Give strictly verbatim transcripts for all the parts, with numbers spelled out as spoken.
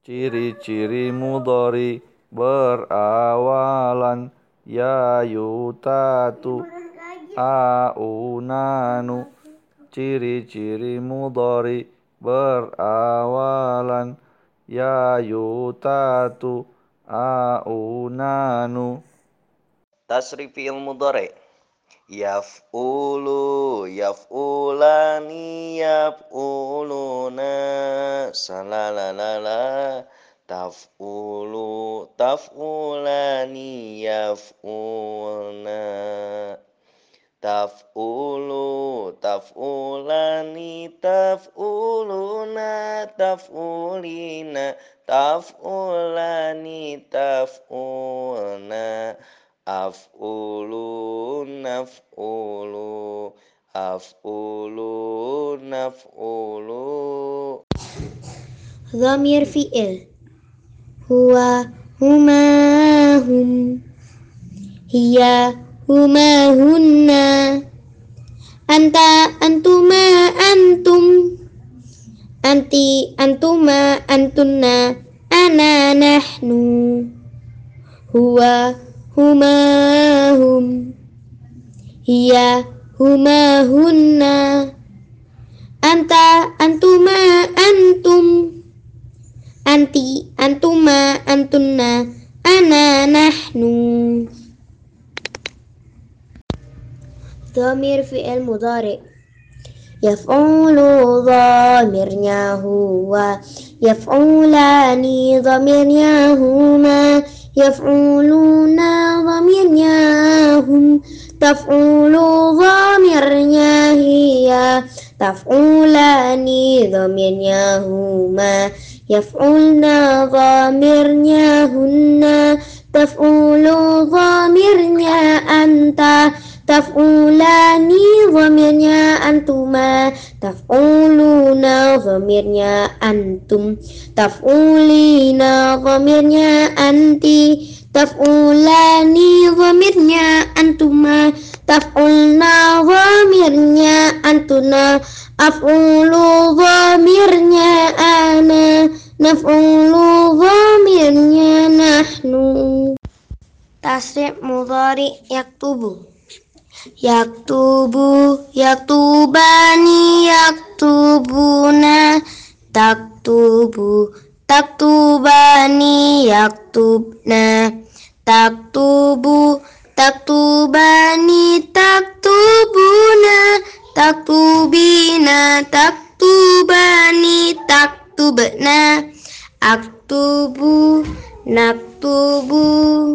Ciri-ciri mudhari berawalan ya yutatu aunanu. Ciri-ciri mudhari berawalan ya yutatu aunanu. Tasrif fi'il mudhari yaf'ulu yaf'ulani yaf'uluna salalalala taf'ulu taf'ulani yaf'ulna taf'ulu taf'ulani taf'uluna taf'ulina taf'ulani taf'ulna af'ulu naf'ulu af'ulu naf'ulu. Dhamir fi'il huwa huma hum hiya huma hunna anta antuma antum anti antuma antunna ana nahnu huwa huma hum hiya huma hunna anta antuma antum anti antuma antunna ana nahnu. Dhamir fi'il mudhari yaf'ulu dhamirnya huwa yaf'ulani dhamirnya huma yaf'uluna dhamirnya hum taf'ulu dhamirnya hiya taf'ulani dhamirnya huma yaf'ulna dhamirnya hunna taf'ulu dhamirnya anta taf'ulani dhamirnya antuma taf'uluna dhamirnya antum taf'ulina dhamirnya anti taf'ulani dhamirnya antuma taf'ulna dhamirnya antuna af'ulu dhamirnya ana naf'ulu dhamirnya nahnu. Tasrif mudhari yaktubu yaktubu yaktubani yaktubuna taktubu taktubani yaktubna taktubu taktubani taktubuna taktubina taktubani taktubna aktubu naktubu.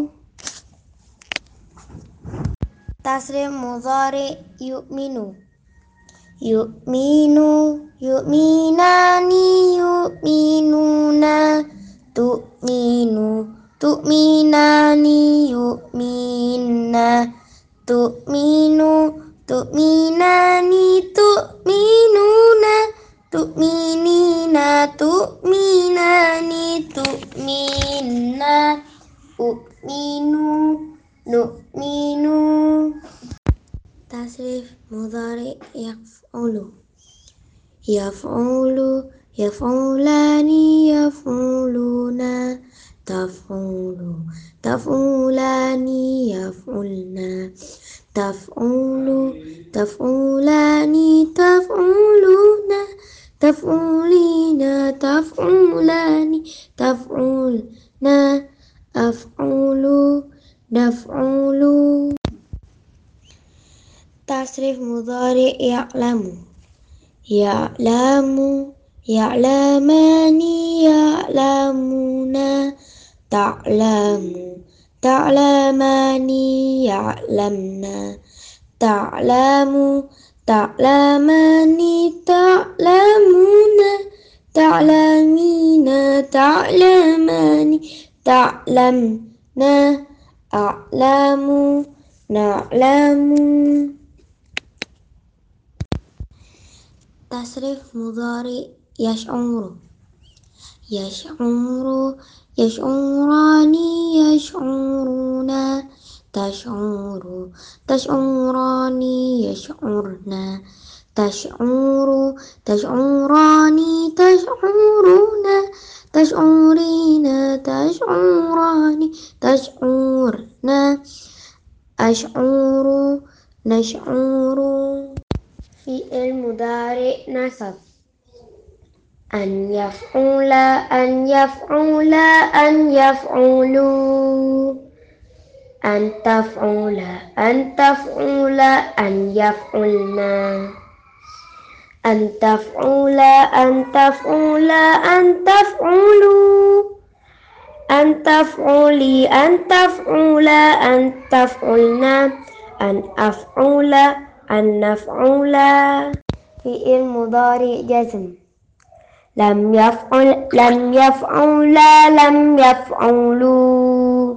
Tasrif mudhari yu'minu yu'minu yu'minani yu'minuna tu'minu tu'minani yu'minna tu'minu tu'minani tu'minuna tu'minina tu'minani tu'minna u'minu nu'minu. Tasrif mudhari yaf'ulu yaf'ulu yaf'ulani yaf'uluna taf'ulu taf'ulani yaf'ulna taf'ulu taf'ulani taf'uluna taf'ulina taf'ulani taf'ulna af'ulu naf'ulu. Tasrif mudhari ya'lamu ya'lamu ya'lamani ya'lamuna ta'lamu ta'lamani ya'lamna ta'lamu ta'lamani ta'lamuna ta'lamina ta'lamani ta'lamna a'lamu na'lamu. Tasrif mudhari yash'uru yash'uru yash'urani yash'uruna tash'uru tash'urani yash'urna tash'uru tash'urani tash'uruna tash'uri يشعرون. فعل مضارع نصب. أن يفعل أن يفعل أن يفعلوا. أن تفعل أن تفعل أن يفعلنا. أن تفعل أن تفعل أن تفعلوا. أن تفعلي أن تفعل أن تفعلنا. أن أفعل أن نفعل. فعل مضارع جزم. لم يفعل لم يفعلا لم يفعلوا.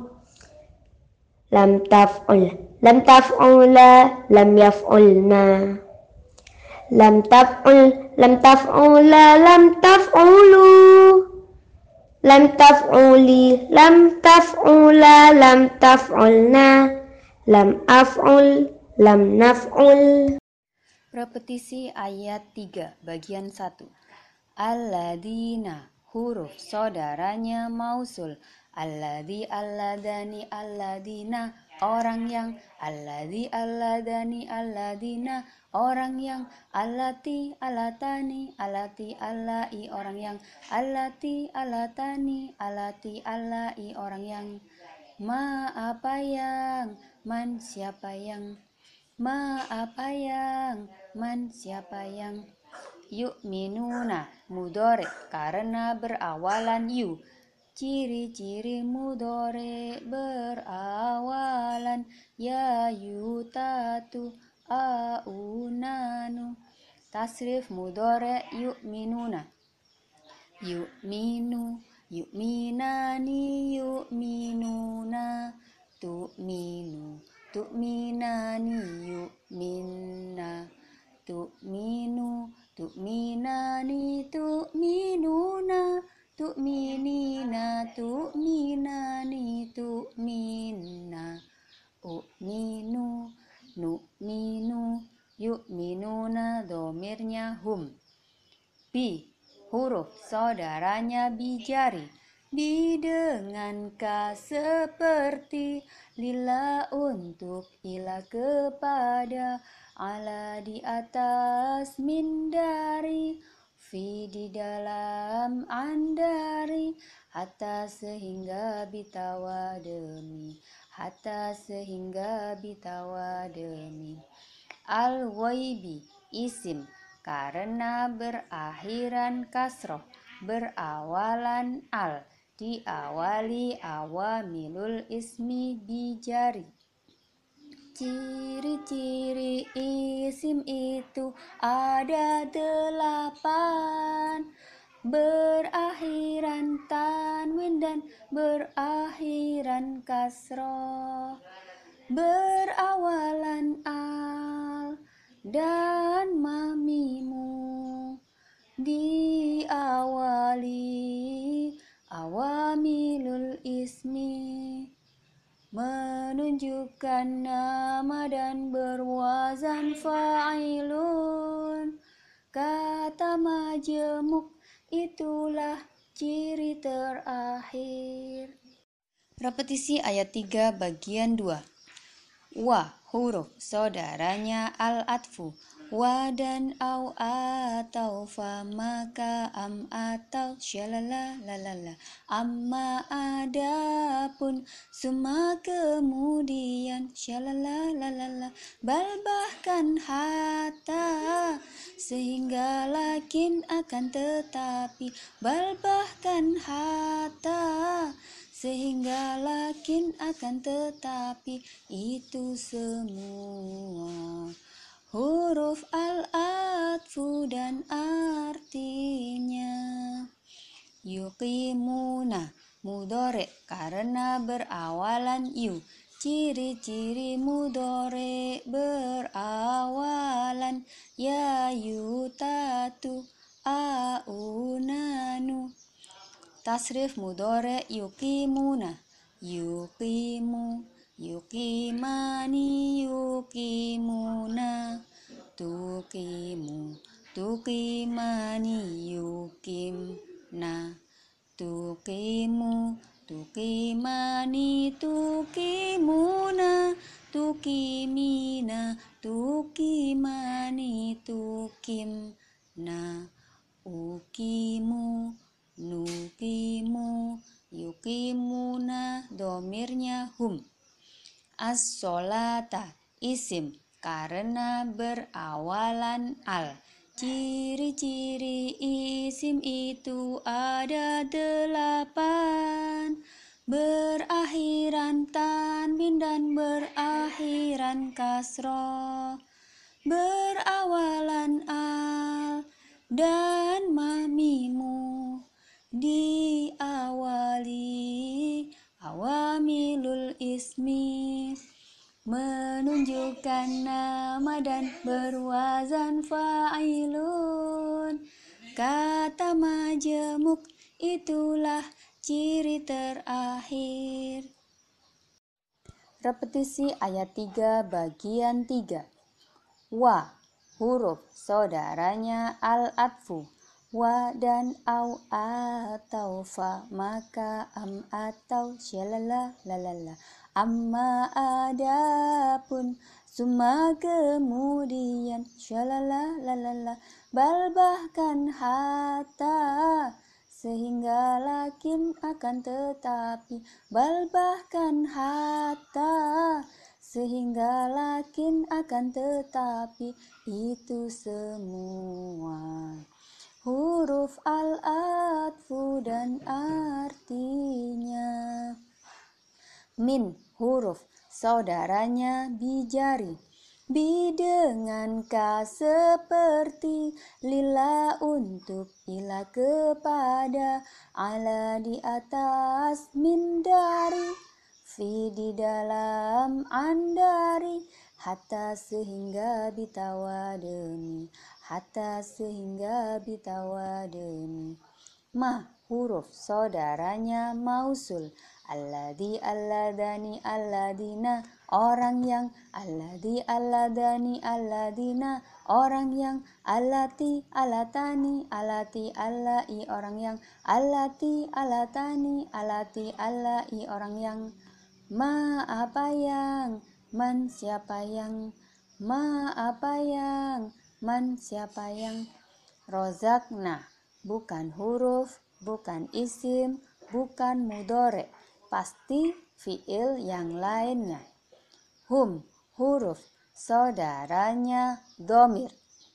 لم تفعل لم تفعلا لم يفعلنا. لم تفعل لم تفعلا لم تفعلوا. لم تفعلي لم تفعلا لم تفعلنا. لم أفعل لم نفعل. Repetisi ayat tiga bagian satu. Alladzina, huruf saudaranya mausul. Alladzi, alladani, alladzina, orang yang. Alladzi, alladani, alladzina, orang yang. Allati, allatani, allati, allai, orang yang. Allati, allatani, allati, allai, orang yang. Ma, apa yang. Man, siapa yang. Ma, apa yang. Man, siapa yang. Yu'minuna, mudhari karena berawalan yu. Ciri-ciri mudhari berawalan ya, yutatu, aunanu. Tasrif mudhari yu'minuna. Yu'minu, yu'minani, yu'minuna. Tu'minu, tu'minani, yu'minna. Tu'minu, tu'minani, tu'minuna. Tu'minina, tu'minani, tu'minna. U'minu, nu'minu, yu'minuna, domirnya hum. Bi, huruf saudaranya bijari. Bi dengan ka seperti. Lila untuk, ila kepada. Ala di atas, min dari. Fi di dalam, andari. Hatta sehingga, bitawa demi. Hatta sehingga, bitawa demi. Al-waibi, isim karena berakhiran kasroh, berawalan al, diawali awamilul ismi bijari. Ciri-ciri isim itu ada delapan. Berakhiran tanwin dan berakhiran kasroh. Berawalan al dan mamimu. Diawali awamilul ismi. Menunjukkan nama dan berwazan fa'ilun. Kata majemuk itulah ciri terakhir. Repetisi ayat tiga bagian dua. Wa, huruf saudaranya al-atfu. Wa dan au atau fa maka am atau syalala lalala. Amma adapun summa kemudian syalala lalala. Bal bahkan hatta sehingga lakin akan tetapi. Bal bahkan hatta sehingga lakin akan tetapi. Itu semua huruf al-atfu dan artinya. Yuqimuna, mudhari karena berawalan yu. Ciri-ciri mudhari berawalan ya, yutatu, aunanu. Tasrif mudhari yuqimuna. Yuqimu, yuqimani, yuqimuna. Tuqimu, tuqimani, yuqimna. Tuqimu, tuqimani, tuqimuna. tukimina, tukimani, tukimna, ukimu, nukimu, yukimuna, domirnya hum. As-sholata, isim, karena berawalan al. Ciri-ciri isim itu ada delapan. Berakhiran tanwin dan berakhiran kasroh. Berawalan al dan mamimu. Diawali awamilul ismi, menunjukkan nama dan berwazan fa'ilun. Kata majemuk itulah ciri terakhir. Repetisi ayat tiga bagian tiga. Wa, huruf saudaranya al-atfu. Wa dan au atau fa, maka am atau syalala lalala. Amma adapun, summa kemudian syalala lalala. Bal bahkan hatta, sehingga lakin akan tetapi. Bal bahkan hatta, sehingga lakin akan tetapi. Itu semua huruf al-atfu dan artinya. Min, huruf saudaranya bijari. Bi dengan ka seperti, lila untuk, ila kepada, ala di atas, min dari, fi di dalam, andari, hatta sehingga bitawademi, hatta sehingga bitawademi. Ma, huruf saudaranya mausul. Alladhi, alladani, alladina, orang yang. Alladhi, alladani, alladina, orang yang. Allati, alatani, alati, allai, orang yang. Allati, alatani, alati, allai, orang yang. Ma, apa yang. Man, siapa yang. Ma, apa yang. Man, siapa yang. Rozakna, bukan huruf, bukan isim, bukan mudhore, pasti fiil yang lainnya. Hum, huruf saudaranya dhamir.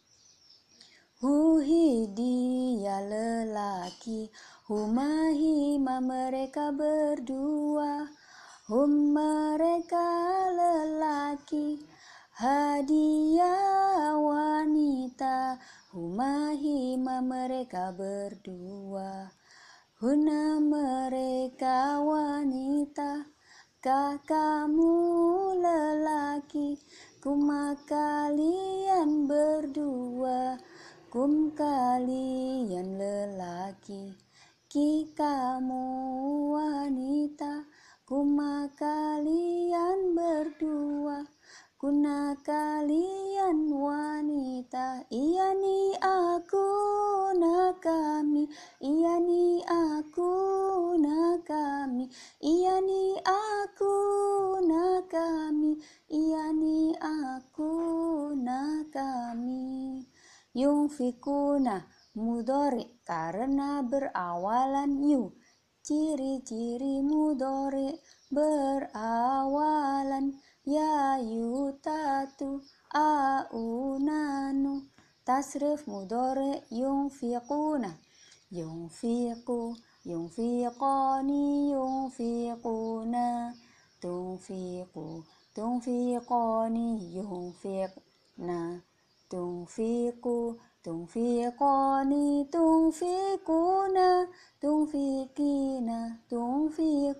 Huhi, dia lelaki. Huma, hima, mereka berdua. Hum, mereka lelaki. Hadiah, wanita. Huma, hima, mereka berdua. Huna, mereka wanita. Ka, kamu lelaki. Kuma, kalian berdua. Kum, kalian lelaki. Ki, kamu wanita. Kuma, kalian berdua. Kuna, kalian wanita. Iyani aku, na kami. Iyani aku, na kami. Iyani aku, na kami. Iyani aku, na kami. Yungfikuna, mudhari, karena berawalan yu. Ciri-ciri mudhari berawalan ya, yutatu, aunanu. Tasrif mudhari yungfiquna. Yungfiqu, yungfiqani, yungfiquna. Tungfiqu, tungfiqani, yungfiqna. Tungfiqu, tungfiqani, tungfiquna. Tungfiqina, tungfiq